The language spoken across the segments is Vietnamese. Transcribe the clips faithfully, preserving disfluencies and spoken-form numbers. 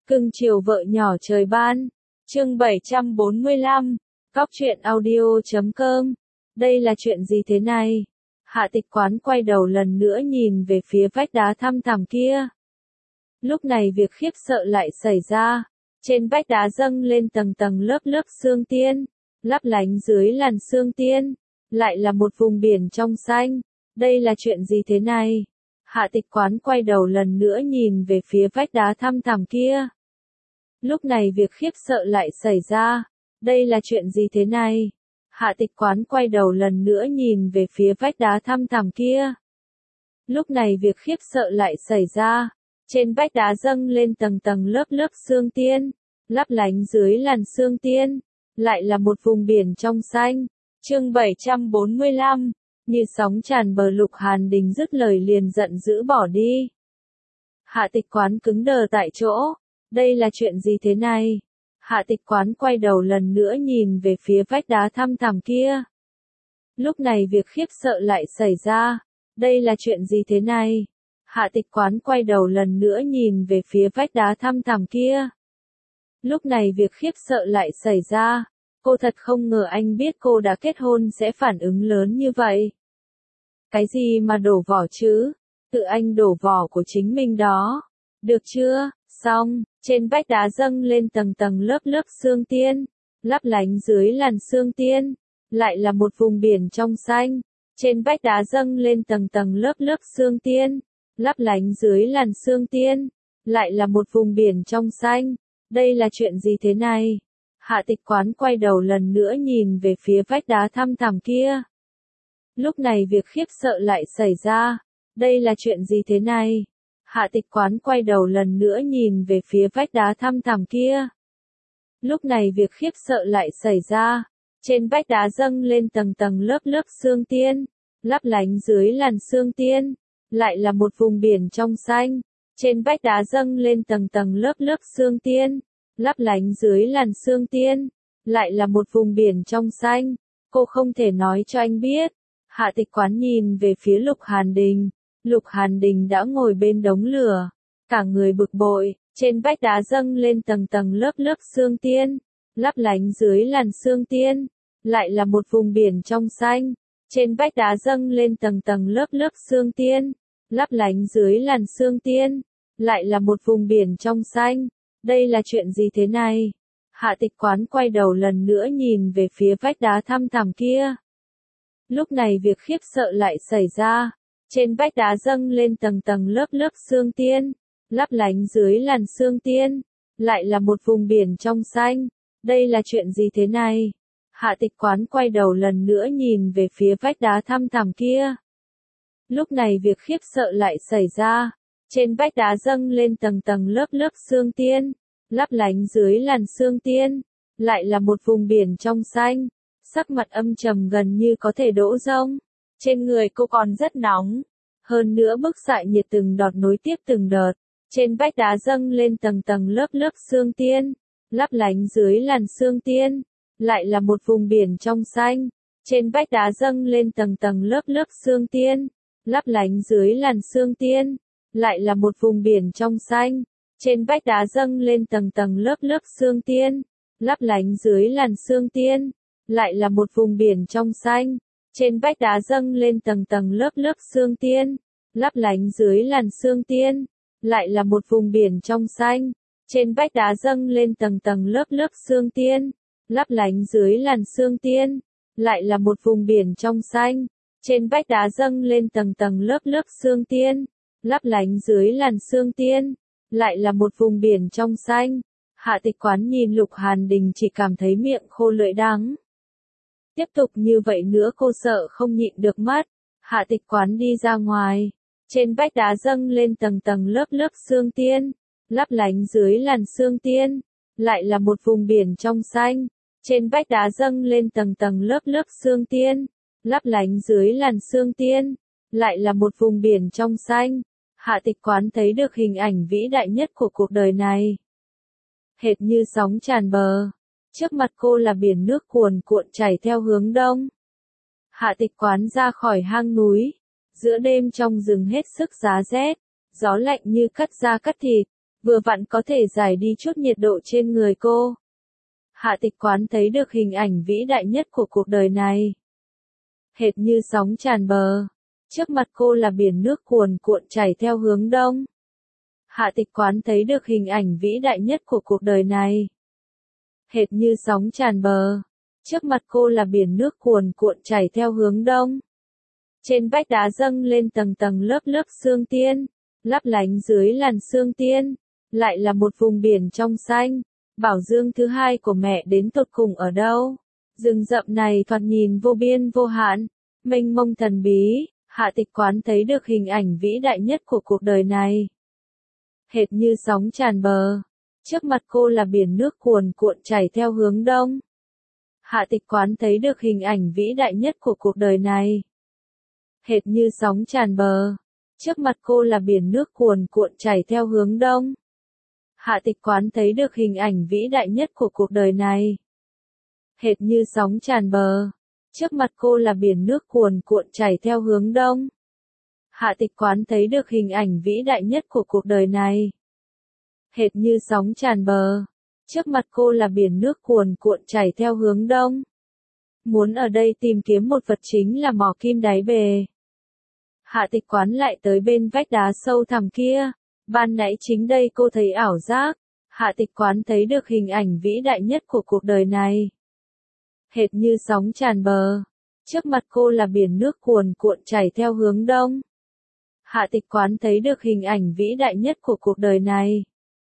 Cưng chiều vợ nhỏ trời ban. Chương bảy trăm bốn mươi lăm. Cóc truyện audio chấm com. Đây là chuyện gì thế này? Hạ Tịch Quán quay đầu lần nữa nhìn về phía vách đá thăm thẳm kia. Lúc này việc khiếp sợ lại xảy ra. Trên vách đá dâng lên tầng tầng lớp lớp sương tiên, lấp lánh dưới làn sương tiên, lại là một vùng biển trong xanh. Đây là chuyện gì thế này? Hạ Tịch Quán quay đầu lần nữa nhìn về phía vách đá thăm thẳm kia. Lúc này việc khiếp sợ lại xảy ra. Đây là chuyện gì thế này? Hạ Tịch Quán quay đầu lần nữa nhìn về phía vách đá thăm thẳm kia. Lúc này việc khiếp sợ lại xảy ra. Trên vách đá dâng lên tầng tầng lớp lớp sương tiên, lấp lánh dưới làn sương tiên, lại là một vùng biển trong xanh. Chương bảy trăm bốn mươi lăm. Như sóng tràn bờ. Lục Hàn Đình dứt lời liền giận dữ bỏ đi. Hạ Tịch Quán cứng đờ tại chỗ. Đây là chuyện gì thế này? Hạ Tịch Quán quay đầu lần nữa nhìn về phía vách đá thăm thẳm kia. Lúc này việc khiếp sợ lại xảy ra. Đây là chuyện gì thế này? Hạ Tịch Quán quay đầu lần nữa nhìn về phía vách đá thăm thẳm kia. Lúc này việc khiếp sợ lại xảy ra. Cô thật không ngờ anh biết cô đã kết hôn sẽ phản ứng lớn như vậy. Cái gì mà đổ vỏ chứ? Tự anh đổ vỏ của chính mình đó. Được chưa? Xong, trên vách đá dâng lên tầng tầng lớp lớp sương tiên, lấp lánh dưới làn sương tiên, lại là một vùng biển trong xanh. Trên vách đá dâng lên tầng tầng lớp lớp sương tiên, lấp lánh dưới làn sương tiên, lại là một vùng biển trong xanh. Đây là chuyện gì thế này? Hạ Tịch Quán quay đầu lần nữa nhìn về phía vách đá thăm thẳm kia. Lúc này việc khiếp sợ lại xảy ra. Đây là chuyện gì thế này? Hạ Tịch Quán quay đầu lần nữa nhìn về phía vách đá thăm thẳm kia. Lúc này việc khiếp sợ lại xảy ra. Trên vách đá dâng lên tầng tầng lớp lớp sương tiên, lấp lánh dưới làn sương tiên, lại là một vùng biển trong xanh. Trên vách đá dâng lên tầng tầng lớp lớp sương tiên, lấp lánh dưới làn sương tiên, lại là một vùng biển trong xanh. Cô không thể nói cho anh biết. Hạ Tịch Quán nhìn về phía Lục Hàn Đình. Lục Hàn Đình đã ngồi bên đống lửa, cả người bực bội. Trên vách đá dâng lên tầng tầng lớp lớp sương tiên, lấp lánh dưới làn sương tiên, lại là một vùng biển trong xanh. Trên vách đá dâng lên tầng tầng lớp lớp sương tiên, lấp lánh dưới làn sương tiên, lại là một vùng biển trong xanh. Đây là chuyện gì thế này? Hạ Tịch Quán quay đầu lần nữa nhìn về phía vách đá thăm thẳm kia. Lúc này việc khiếp sợ lại xảy ra. Trên vách đá dâng lên tầng tầng lớp lớp sương tiên, lấp lánh dưới làn sương tiên, lại là một vùng biển trong xanh. Đây là chuyện gì thế này? Hạ Tịch Quán quay đầu lần nữa nhìn về phía vách đá thăm thẳm kia. Lúc này việc khiếp sợ lại xảy ra. Trên vách đá dâng lên tầng tầng lớp lớp sương tiên, lấp lánh dưới làn sương tiên, lại là một vùng biển trong xanh. Sắc mặt âm trầm gần như có thể đổ rông. Trên người cô còn rất nóng. Hơn nữa bức xạ nhiệt từng đọt nối tiếp từng đợt. Trên vách đá dâng lên tầng tầng lớp lớp sương tiên, lấp lánh dưới làn sương tiên, lại là một vùng biển trong xanh. Trên vách đá dâng lên tầng tầng lớp lớp sương tiên, lấp lánh dưới làn sương tiên, lại là một vùng biển trong xanh. Trên vách đá dâng lên tầng tầng lớp lớp sương tiên, lấp lánh dưới làn sương tiên, lại là một vùng biển trong xanh. Trên vách đá dâng lên tầng tầng lớp lớp sương tiên, lấp lánh dưới làn sương tiên, lại là một vùng biển trong xanh. Trên vách đá dâng lên tầng tầng lớp lớp sương tiên, lấp lánh dưới làn sương tiên, lại là một vùng biển trong xanh. Trên vách đá dâng lên tầng tầng lớp lớp sương tiên, lấp lánh dưới làn sương tiên, lại là một vùng biển trong xanh. Hạ Tịch Quán nhìn Lục Hàn Đình chỉ cảm thấy miệng khô lưỡi đắng. Tiếp tục như vậy nữa cô sợ không nhịn được mất. Hạ Tịch Quán đi ra ngoài. Trên vách đá dâng lên tầng tầng lớp lớp sương tiên, lấp lánh dưới làn sương tiên, lại là một vùng biển trong xanh. Trên vách đá dâng lên tầng tầng lớp lớp sương tiên, lấp lánh dưới làn sương tiên, lại là một vùng biển trong xanh. Hạ Tịch Quán thấy được hình ảnh vĩ đại nhất của cuộc đời này. Hệt như sóng tràn bờ. Trước mặt cô là biển nước cuồn cuộn chảy theo hướng đông. Hạ Tịch Quán ra khỏi hang núi. Giữa đêm trong rừng hết sức giá rét. Gió lạnh như cắt da cắt thịt. vừa vặn có thể giải đi chút nhiệt độ trên người cô. Hạ Tịch Quán thấy được hình ảnh vĩ đại nhất của cuộc đời này. Hệt như sóng tràn bờ. Trước mặt cô là biển nước cuồn cuộn chảy theo hướng đông. Hạ Tịch Quán thấy được hình ảnh vĩ đại nhất của cuộc đời này. Hệt như sóng tràn bờ. Trước mặt cô là biển nước cuồn cuộn chảy theo hướng đông. Trên vách đá dâng lên tầng tầng lớp lớp sương tiên, lấp lánh dưới làn sương tiên, lại là một vùng biển trong xanh. Bảo dương thứ hai của mẹ đến tột cùng ở đâu? Rừng rậm này thoạt nhìn vô biên vô hạn, mênh mông thần bí. Hạ Tịch Quán thấy được hình ảnh vĩ đại nhất của cuộc đời này. Hệt như sóng tràn bờ. Trước mặt cô là biển nước cuồn cuộn chảy theo hướng đông. Hạ Tịch Quán thấy được hình ảnh vĩ đại nhất của cuộc đời này. Hệt như sóng tràn bờ. Trước mặt cô là biển nước cuồn cuộn chảy theo hướng đông. Hạ Tịch Quán thấy được hình ảnh vĩ đại nhất của cuộc đời này. Hệt như sóng tràn bờ. Trước mặt cô là biển nước cuồn cuộn chảy theo hướng đông. Hạ Tịch Quán thấy được hình ảnh vĩ đại nhất của cuộc đời này. Hệt như sóng tràn bờ. Trước mặt cô là biển nước cuồn cuộn chảy theo hướng đông. Muốn ở đây tìm kiếm một vật chính là mỏ kim đáy bể. Hạ Tịch Quán lại tới bên vách đá sâu thẳm kia. Ban nãy chính đây cô thấy ảo giác. Hạ Tịch Quán thấy được hình ảnh vĩ đại nhất của cuộc đời này. Hệt như sóng tràn bờ. Trước mặt cô là biển nước cuồn cuộn chảy theo hướng đông. Hạ Tịch Quán thấy được hình ảnh vĩ đại nhất của cuộc đời này.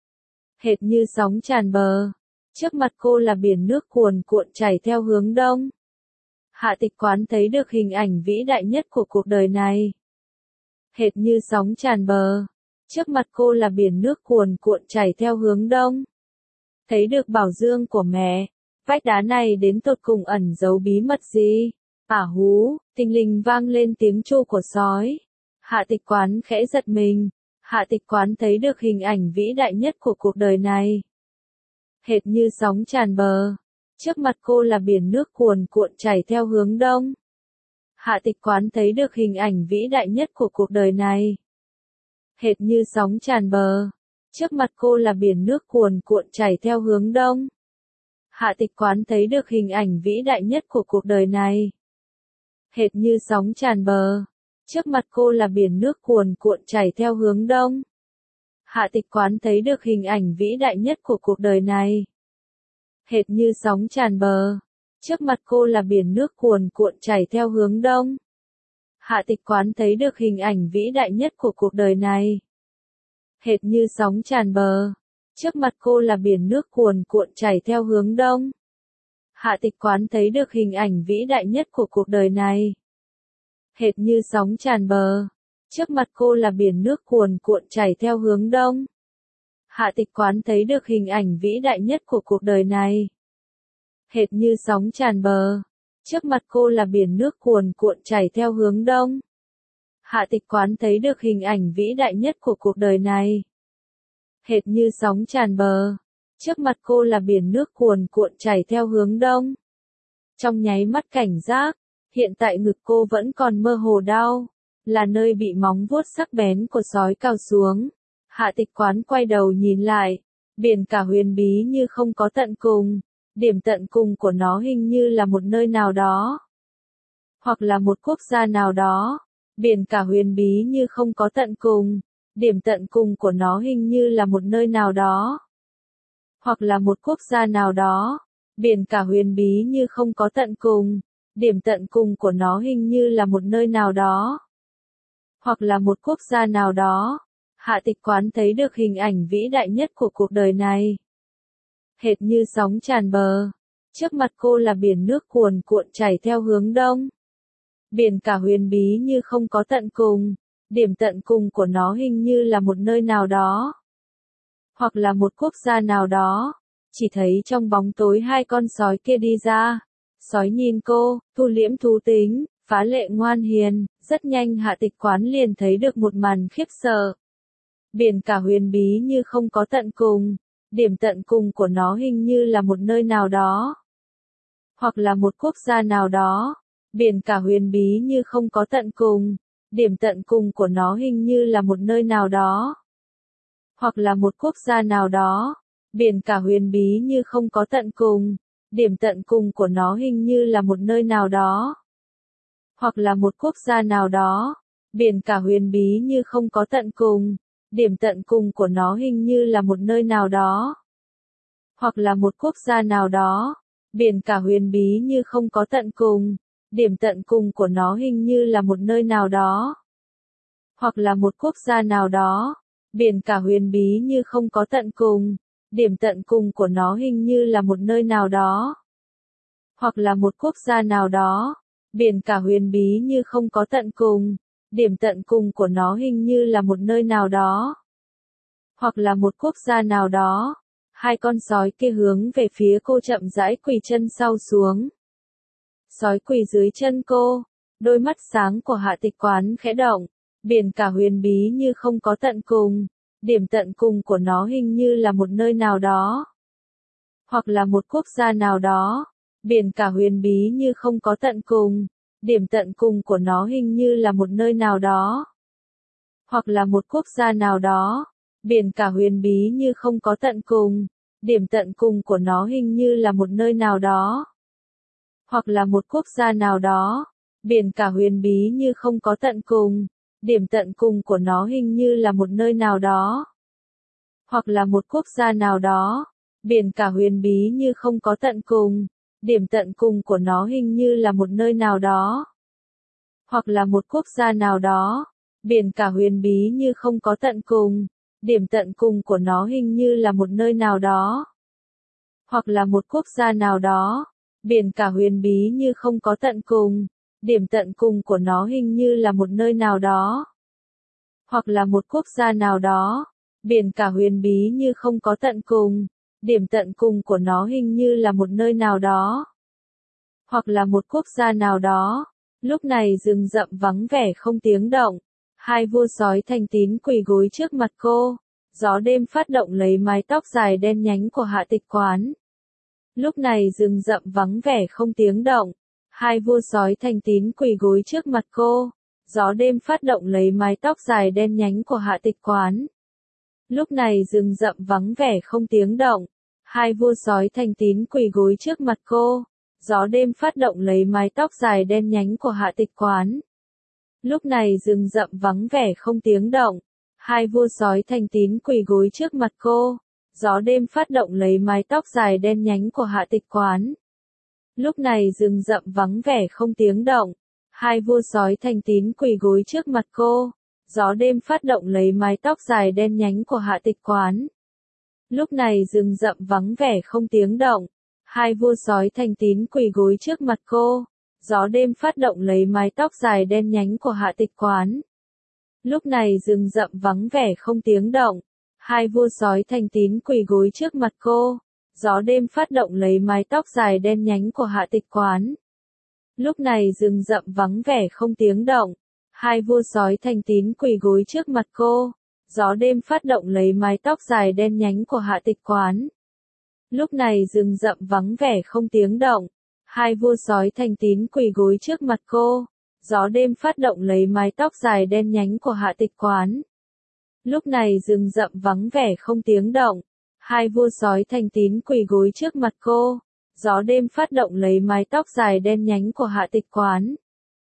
Hệt như sóng tràn bờ. Trước mặt cô là biển nước cuồn cuộn chảy theo hướng đông. Hạ Tịch Quán thấy được hình ảnh vĩ đại nhất của cuộc đời này. Hệt như sóng tràn bờ. Trước mặt cô là biển nước cuồn cuộn chảy theo hướng đông. Thấy được bảo dương của mẹ. Vách đá này đến tột cùng ẩn giấu bí mật gì? Ả hú, thình lình vang lên tiếng tru của sói. Hạ Tịch Quán khẽ giật mình. Hạ Tịch Quán thấy được hình ảnh vĩ đại nhất của cuộc đời này. Hệt như sóng tràn bờ. Trước mặt cô là biển nước cuồn cuộn chảy theo hướng đông. Hạ Tịch Quán thấy được hình ảnh vĩ đại nhất của cuộc đời này. Hệt như sóng tràn bờ. Trước mặt cô là biển nước cuồn cuộn chảy theo hướng đông. Hạ Tịch Quán thấy được hình ảnh vĩ đại nhất của cuộc đời này. Hệt như sóng tràn bờ. Trước mặt cô là biển nước cuồn cuộn chảy theo hướng đông. Hạ Tịch Quán thấy được hình ảnh vĩ đại nhất của cuộc đời này. Hệt như sóng tràn bờ. Trước mặt cô là biển nước cuồn cuộn chảy theo hướng đông. Hạ Tịch Quán thấy được hình ảnh vĩ đại nhất của cuộc đời này. Hệt như sóng tràn bờ. Trước mặt cô là biển nước cuồn cuộn chảy theo hướng đông. Hạ Tịch Quán thấy được hình ảnh vĩ đại nhất của cuộc đời này. Hệt như sóng tràn bờ. Trước mặt cô là biển nước cuồn cuộn chảy theo hướng đông. Hạ Tịch Quán thấy được hình ảnh vĩ đại nhất của cuộc đời này. Hệt như sóng tràn bờ. Trước mặt cô là biển nước cuồn cuộn chảy theo hướng đông. Hạ Tịch Quán thấy được hình ảnh vĩ đại nhất của cuộc đời này. Hệt như sóng tràn bờ. Trước mặt cô là biển nước cuồn cuộn chảy theo hướng đông. Trong nháy mắt cảnh giác, hiện tại ngực cô vẫn còn mơ hồ đau, là nơi bị móng vuốt sắc bén của sói cào xuống. Hạ Tịch Quán quay đầu nhìn lại, biển cả huyền bí như không có tận cùng, điểm tận cùng của nó hình như là một nơi nào đó, hoặc là một quốc gia nào đó. Biển cả huyền bí như không có tận cùng, điểm tận cùng của nó hình như là một nơi nào đó, hoặc là một quốc gia nào đó. Biển cả huyền bí như không có tận cùng, điểm tận cùng của nó hình như là một nơi nào đó, hoặc là một quốc gia nào đó. Hạ Tịch Quán thấy được hình ảnh vĩ đại nhất của cuộc đời này. Hệt như sóng tràn bờ. Trước mặt cô là biển nước cuồn cuộn chảy theo hướng đông. Biển cả huyền bí như không có tận cùng, điểm tận cùng của nó hình như là một nơi nào đó, hoặc là một quốc gia nào đó. Chỉ thấy trong bóng tối hai con sói kia đi ra. Sói nhìn cô, thu liễm thú tính, phá lệ ngoan hiền. Rất nhanh Hạ Tịch Quán liền thấy được một màn khiếp sợ. Biển cả huyền bí như không có tận cùng, điểm tận cùng của nó hình như là một nơi nào đó, hoặc là một quốc gia nào đó. Biển cả huyền bí như không có tận cùng, điểm tận cùng của nó hình như là một nơi nào đó, Hoặc là một quốc gia nào đó. Biển cả huyền bí như không có tận cùng. Điểm tận cùng của nó hình như là một nơi nào đó. Hoặc là một quốc gia nào đó. Biển cả huyền bí như không có tận cùng. Điểm tận cùng của nó hình như là một nơi nào đó. Hoặc là một quốc gia nào đó. Biển cả huyền bí như không có tận cùng. Điểm tận cùng của nó hình như là một nơi nào đó. Hoặc là một quốc gia nào đó. Biển cả huyền bí như không có tận cùng. Điểm tận cùng của nó hình như là một nơi nào đó. Hoặc là một quốc gia nào đó. Biển cả huyền bí như không có tận cùng. Điểm tận cùng của nó hình như là một nơi nào đó. Hoặc là một quốc gia nào đó. Hai con sói kia hướng về phía cô chậm rãi quỳ chân sau xuống. Sói quỳ dưới chân cô. Đôi mắt sáng của Hạ Tịch Quán khẽ động. Biển cả huyền bí như không có tận cùng. Điểm tận cùng của nó hình như là một nơi nào đó. Hoặc là một quốc gia nào đó. Biển cả huyền bí như không có tận cùng. Điểm tận cùng của nó hình như là một nơi nào đó. Hoặc là một quốc gia nào đó. Biển cả huyền bí như không có tận cùng. Điểm tận cùng của nó hình như là một nơi nào đó. Hoặc là một quốc gia nào đó. Biển cả huyền bí như không có tận cùng. Điểm tận cùng của nó hình như là một nơi nào đó. Hoặc là một quốc gia nào đó. Biển cả huyền bí như không có tận cùng. Điểm tận cùng của nó hình như là một nơi nào đó. Hoặc là một quốc gia nào đó. Biển cả huyền bí như không có tận cùng. Điểm tận cùng của nó hình như là một nơi nào đó. Hoặc là một quốc gia nào đó. Biển cả huyền bí như không có tận cùng. Điểm tận cùng của nó hình như là một nơi nào đó. Hoặc là một quốc gia nào đó. Biển cả huyền bí như không có tận cùng. Điểm tận cùng của nó hình như là một nơi nào đó. Hoặc là một quốc gia nào đó. Lúc này rừng rậm vắng vẻ không tiếng động. Hai vua sói thành tín quỳ gối trước mặt cô. Gió đêm phát động lấy mái tóc dài đen nhánh của Hạ Tịch Quán. Lúc này rừng rậm vắng vẻ không tiếng động. Hai vua sói thành tín quỳ gối trước mặt cô. Gió đêm phát động lấy mái tóc dài đen nhánh của Hạ Tịch Quán. Lúc này rừng rậm vắng vẻ không tiếng động. Hai vua sói thành tín quỳ gối trước mặt cô. Gió đêm phát động lấy mái tóc dài đen nhánh của Hạ Tịch Quán. Lúc này rừng rậm vắng vẻ không tiếng động. Hai vua sói thành tín quỳ gối trước mặt cô. Gió đêm phát động lấy mái tóc dài đen nhánh của Hạ Tịch Quán. Lúc này rừng rậm vắng vẻ không tiếng động. Hai vua sói thành tín quỳ gối trước mặt cô. Gió đêm phát động lấy mái tóc dài đen nhánh của Hạ Tịch Quán. Lúc này rừng rậm vắng vẻ không tiếng động. Hai vua sói thành tín quỳ gối trước mặt cô. Gió đêm phát động lấy mái tóc dài đen nhánh của Hạ Tịch Quán. Lúc này rừng rậm vắng vẻ không tiếng động. Hai vua sói thành tín quỳ gối trước mặt cô. Gió đêm phát động lấy mái tóc dài đen nhánh của Hạ Tịch Quán. Lúc này rừng rậm vắng vẻ không tiếng động. Hai vua sói thành tín quỳ gối trước mặt cô. Gió đêm phát động lấy mái tóc dài đen nhánh của Hạ Tịch Quán. Lúc này rừng rậm vắng vẻ không tiếng động. Hai vua sói thành tín quỳ gối trước mặt cô. Gió đêm phát động lấy mái tóc dài đen nhánh của Hạ Tịch Quán. Lúc này rừng rậm vắng vẻ không tiếng động. Hai vua sói thành tín quỳ gối trước mặt cô. Gió đêm phát động lấy mái tóc dài đen nhánh của Hạ Tịch Quán.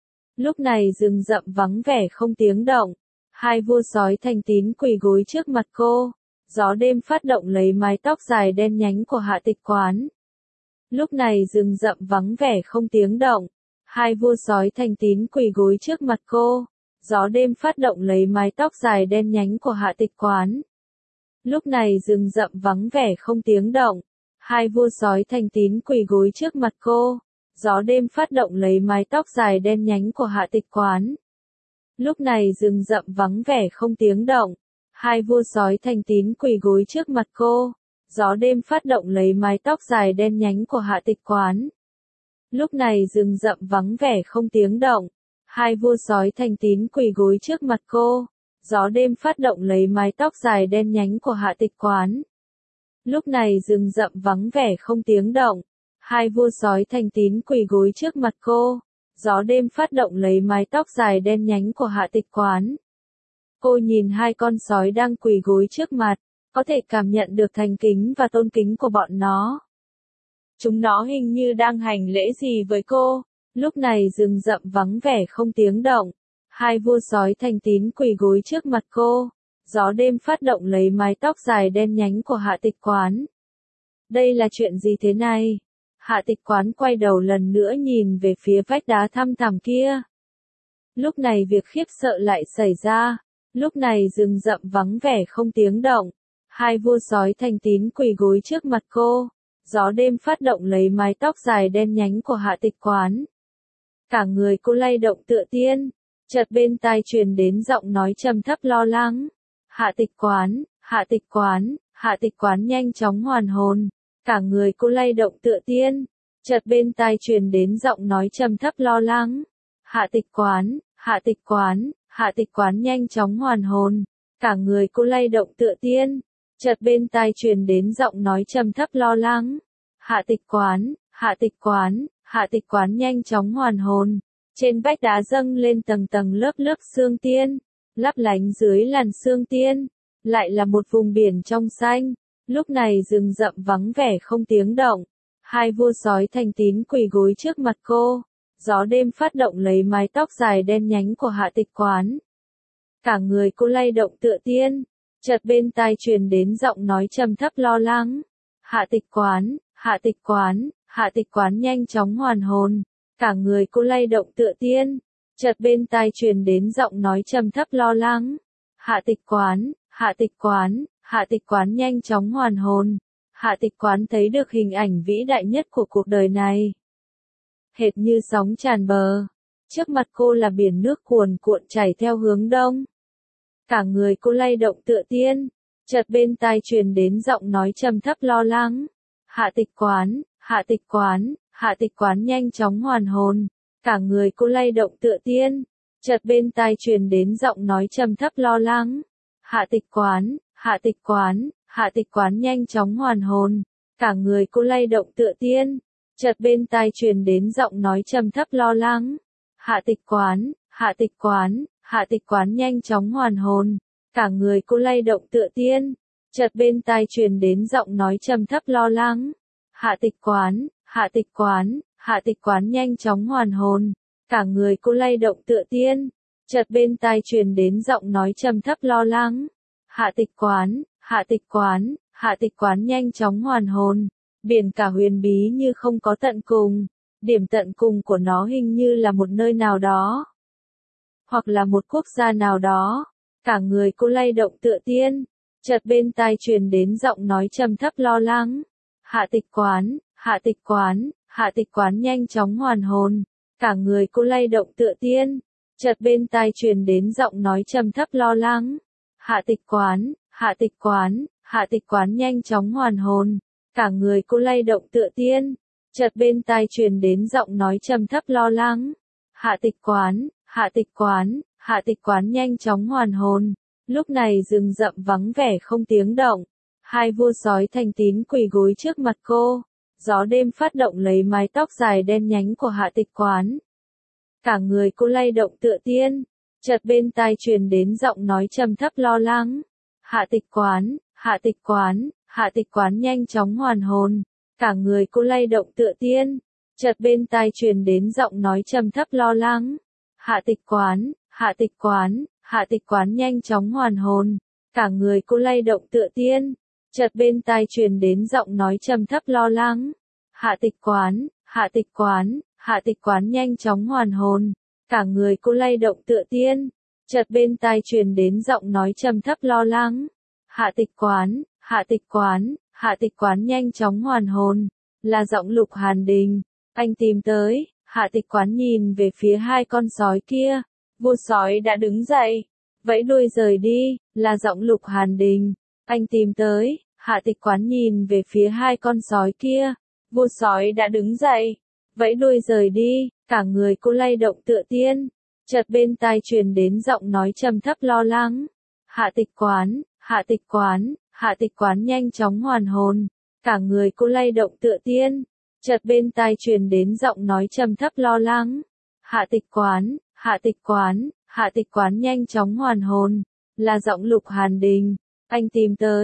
Lúc này rừng rậm vắng vẻ không tiếng động. Hai vua sói thành tín quỳ gối trước mặt cô. Gió đêm phát động lấy mái tóc dài đen nhánh của Hạ Tịch Quán. Lúc này rừng rậm vắng vẻ không tiếng động. Hai vua sói thành tín quỳ gối trước mặt cô. Gió đêm phát động lấy mái tóc dài đen nhánh của Hạ Tịch Quán. Lúc này rừng rậm vắng vẻ không tiếng động. Hai vua sói thành tín quỳ gối trước mặt cô. Gió đêm phát động lấy mái tóc dài đen nhánh của Hạ Tịch Quán. Lúc này rừng rậm vắng vẻ không tiếng động. Hai vua sói thành tín quỳ gối trước mặt cô. Gió đêm phát động lấy mái tóc dài đen nhánh của Hạ Tịch Quán. Lúc này rừng rậm vắng vẻ không tiếng động. Hai vua sói thành tín quỳ gối trước mặt cô. Gió đêm phát động lấy mái tóc dài đen nhánh của Hạ Tịch Quán. Lúc này rừng rậm vắng vẻ không tiếng động. Hai vua sói thành tín quỳ gối trước mặt cô. Gió đêm phát động lấy mái tóc dài đen nhánh của Hạ Tịch Quán. Cô nhìn hai con sói đang quỳ gối trước mặt. có thể cảm nhận được thành kính và tôn kính của bọn nó. Chúng nó hình như đang hành lễ gì với cô. Lúc này rừng rậm vắng vẻ không tiếng động. Hai vua sói thành tín quỳ gối trước mặt cô. Gió đêm phát động lấy mái tóc dài đen nhánh của Hạ Tịch Quán. Đây là chuyện gì thế này? Hạ Tịch Quán quay đầu lần nữa nhìn về phía vách đá thăm thẳm kia. Lúc này việc khiếp sợ lại xảy ra. Lúc này rừng rậm vắng vẻ không tiếng động. Hai vua sói thành tín quỳ gối trước mặt cô. Gió đêm phát động lấy mái tóc dài đen nhánh của Hạ Tịch Quán. Cả người cô lay động tựa tiên. Chợt bên tai truyền đến giọng nói trầm thấp lo lắng. Hạ Tịch Quán, Hạ Tịch Quán, Hạ Tịch Quán nhanh chóng hoàn hồn. Cả người cô lay động tựa tiên. Chợt bên tai truyền đến giọng nói trầm thấp lo lắng. Hạ Tịch Quán, Hạ Tịch Quán, Hạ Tịch Quán nhanh chóng hoàn hồn. Cả người cô lay động tựa tiên. Chợt bên tai truyền đến giọng nói trầm thấp lo lắng. Hạ Tịch Quán, Hạ Tịch Quán, Hạ Tịch Quán nhanh chóng hoàn hồn. Trên vách đá dâng lên tầng tầng lớp lớp sương tiên. Lấp lánh dưới làn sương tiên. Lại là một vùng biển trong xanh. Lúc này rừng rậm vắng vẻ không tiếng động. Hai vua sói thành tín quỳ gối trước mặt cô. Gió đêm phát động lấy mái tóc dài đen nhánh của Hạ Tịch Quán. Cả người cô lay động tựa tiên. Chợt bên tai truyền đến giọng nói trầm thấp lo lắng. Hạ Tịch Quán, Hạ Tịch Quán, Hạ Tịch Quán nhanh chóng hoàn hồn. Cả người cô lay động tựa tiên. Chợt bên tai truyền đến giọng nói trầm thấp lo lắng. Hạ Tịch Quán, Hạ Tịch Quán, Hạ Tịch Quán nhanh chóng hoàn hồn. Hạ Tịch Quán thấy được hình ảnh vĩ đại nhất của cuộc đời này. Hệt như sóng tràn bờ. Trước mặt cô là biển nước cuồn cuộn chảy theo hướng đông. Cả người cô lay động tựa tiên. Chợt bên tai truyền đến giọng nói trầm thấp lo lắng. Hạ Tịch Quán, Hạ Tịch Quán, Hạ Tịch Quán nhanh chóng hoàn hồn. Cả người cô lay động tựa tiên. Chợt bên tai truyền đến giọng nói trầm thấp lo lắng. Hạ Tịch Quán, Hạ Tịch Quán, Hạ Tịch Quán nhanh chóng hoàn hồn. Cả người cô lay động tựa tiên. Chợt bên tai truyền đến giọng nói trầm thấp lo lắng. Hạ Tịch Quán, Hạ Tịch Quán, Hạ Tịch Quán nhanh chóng hoàn hồn. Cả người cô lay động tựa tiên. Chợt bên tai truyền đến giọng nói trầm thấp lo lắng. Hạ Tịch Quán, Hạ Tịch Quán, Hạ Tịch Quán nhanh chóng hoàn hồn. Cả người cô lay động tựa tiên. Chợt bên tai truyền đến giọng nói trầm thấp lo lắng. Hạ Tịch Quán, Hạ Tịch Quán, Hạ Tịch Quán nhanh chóng hoàn hồn. Biển cả huyền bí như không có tận cùng. Điểm tận cùng của nó hình như là một nơi nào đó. Hoặc là một quốc gia nào đó. Cả người cô lay động tựa tiên. Chợt bên tai truyền đến giọng nói trầm thấp lo lắng. Hạ Tịch Quán, Hạ Tịch Quán, Hạ Tịch Quán nhanh chóng hoàn hồn. Cả người cô lay động tựa tiên. Chợt bên tai truyền đến giọng nói trầm thấp lo lắng. Hạ Tịch Quán, Hạ Tịch Quán, Hạ Tịch Quán nhanh chóng hoàn hồn. Cả người cô lay động tựa tiên. Chợt bên tai truyền đến giọng nói trầm thấp lo lắng. Hạ Tịch Quán, Hạ Tịch Quán, Hạ Tịch Quán nhanh chóng hoàn hồn. Lúc này rừng rậm vắng vẻ không tiếng động. Hai vua sói thành tín quỳ gối trước mặt cô. Gió đêm phát động lấy mái tóc dài đen nhánh của Hạ Tịch Quán. Cả người cô lay động tựa tiên. Chợt bên tai truyền đến giọng nói trầm thấp lo lắng. Hạ Tịch Quán, Hạ Tịch Quán, Hạ Tịch Quán nhanh chóng hoàn hồn. Cả người cô lay động tựa tiên. Chợt bên tai truyền đến giọng nói trầm thấp lo lắng. Hạ Tịch Quán, Hạ Tịch Quán, Hạ Tịch Quán nhanh chóng hoàn hồn. Cả người cô lay động tựa tiên. Chợt bên tai truyền đến giọng nói trầm thấp lo lắng. Hạ Tịch Quán, Hạ Tịch Quán, Hạ Tịch Quán nhanh chóng hoàn hồn. Cả người cô lay động tựa tiên. Chợt bên tai truyền đến giọng nói trầm thấp lo lắng. Hạ Tịch Quán, Hạ Tịch Quán, Hạ Tịch Quán nhanh chóng hoàn hồn. Là giọng Lục Hàn Đình. Anh tìm tới. Hạ Tịch Quán nhìn về phía hai con sói kia. Vua sói đã đứng dậy. Vẫy đuôi rời đi. Là giọng Lục Hàn Đình. Anh tìm tới. Hạ Tịch Quán nhìn về phía hai con sói kia. Vua sói đã đứng dậy. Vẫy đuôi rời đi. Cả người cô lay động tựa tiên. Chợt bên tai truyền đến giọng nói trầm thấp lo lắng. Hạ Tịch Quán, Hạ Tịch Quán, Hạ Tịch Quán nhanh chóng hoàn hồn. Cả người cô lay động tựa tiên. Chợt bên tai truyền đến giọng nói trầm thấp lo lắng. Hạ Tịch Quán, Hạ Tịch Quán, Hạ Tịch Quán nhanh chóng hoàn hồn. Là giọng Lục Hàn Đình. Anh tìm tới.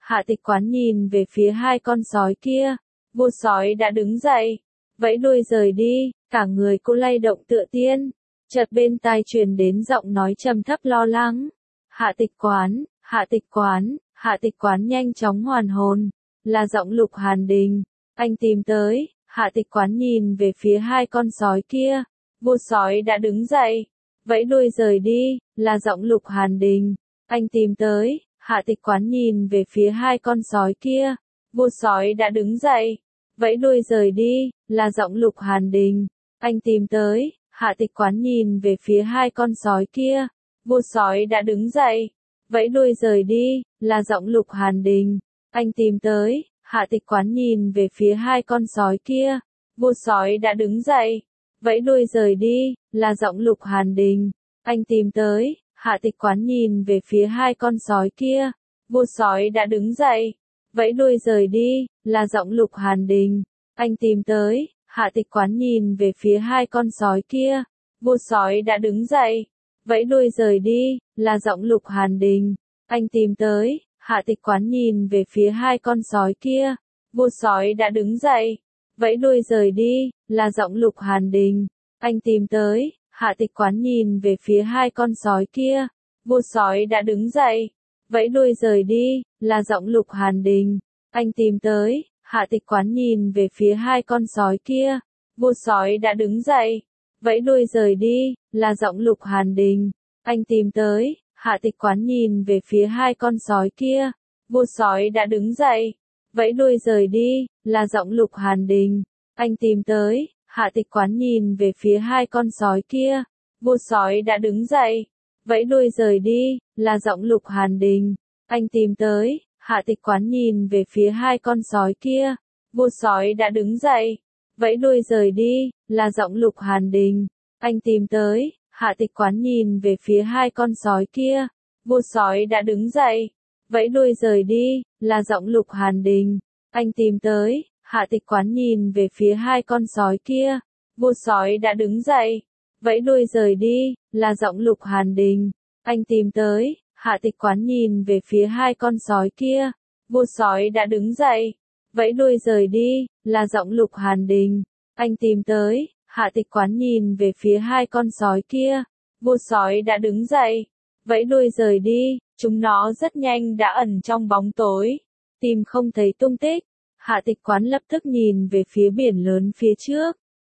Hạ tịch quán nhìn về phía hai con sói kia. Vua sói đã đứng dậy, vẫy đuôi rời đi, cả người cô lay động tựa tiên. Chợt bên tai truyền đến giọng nói trầm thấp lo lắng. Hạ tịch quán, hạ tịch quán, hạ tịch quán nhanh chóng hoàn hồn. Là giọng Lục Hàn Đình. Anh tìm tới. Hạ tịch quán nhìn về phía hai con sói kia. Vua sói đã đứng dậy, vẫy đuôi rời đi, là giọng Lục Hàn Đình. Anh tìm tới. Hạ tịch quán nhìn về phía hai con sói kia. Vua sói đã đứng dậy, vẫy đuôi rời đi, là giọng Lục Hàn Đình. Anh tìm tới. Hạ tịch quán nhìn về phía hai con sói kia. Vua sói đã đứng dậy, vẫy đuôi rời đi, là giọng Lục Hàn Đình. Anh tìm tới. Hạ tịch quán nhìn về phía hai con sói kia. Vua sói đã đứng dậy, vẫy đuôi rời đi, là giọng Lục Hàn Đình. Anh tìm tới. Hạ tịch quán nhìn về phía hai con sói kia. Vua sói đã đứng dậy, vẫy đuôi rời đi, là giọng Lục Hàn Đình. Anh tìm tới. Hạ tịch quán nhìn về phía hai con sói kia. Vua sói đã đứng dậy, vẫy đuôi rời đi, là giọng Lục Hàn Đình. Anh tìm tới. Hạ tịch quán nhìn về phía hai con sói kia. Vua sói đã đứng dậy, vẫy đuôi rời đi, là giọng Lục Hàn Đình. Anh tìm tới. Hạ tịch quán nhìn về phía hai con sói kia. Vua sói đã đứng dậy, vẫy đuôi rời đi, là giọng Lục Hàn Đình. Anh tìm tới. Hạ tịch quán nhìn về phía hai con sói kia. Vua sói đã đứng dậy, vẫy đuôi rời đi, là giọng Lục Hàn Đình. Anh tìm tới. Hạ tịch quán nhìn về phía hai con sói kia. Vua sói đã đứng dậy, vẫy đuôi rời đi, là giọng Lục Hàn Đình. Anh tìm tới. Hạ tịch quán nhìn về phía hai con sói kia. Vua sói đã đứng dậy, vẫy đuôi rời đi, là giọng Lục Hàn Đình. Anh tìm tới. Hạ tịch quán nhìn về phía hai con sói kia. Vua sói đã đứng dậy, vẫy đuôi rời đi, là giọng Lục Hàn Đình. Anh tìm tới. Hạ tịch quán nhìn về phía hai con sói kia. Vua sói đã đứng dậy, vẫy đuôi rời đi, là giọng Lục Hàn Đình. Anh tìm tới. Hạ tịch quán nhìn về phía hai con sói kia. Vua sói đã đứng dậy, vẫy đuôi rời đi, là giọng Lục Hàn Đình. Anh tìm tới. Hạ tịch quán nhìn về phía hai con sói kia. Vua sói đã đứng dậy, vẫy đuôi rời đi, là giọng Lục Hàn Đình. Anh tìm tới. Hạ tịch quán nhìn về phía hai con sói kia. Vua sói đã đứng dậy, vẫy đuôi rời đi, chúng nó rất nhanh đã ẩn trong bóng tối, tìm không thấy tung tích. Hạ tịch quán lập tức nhìn về phía biển lớn phía trước.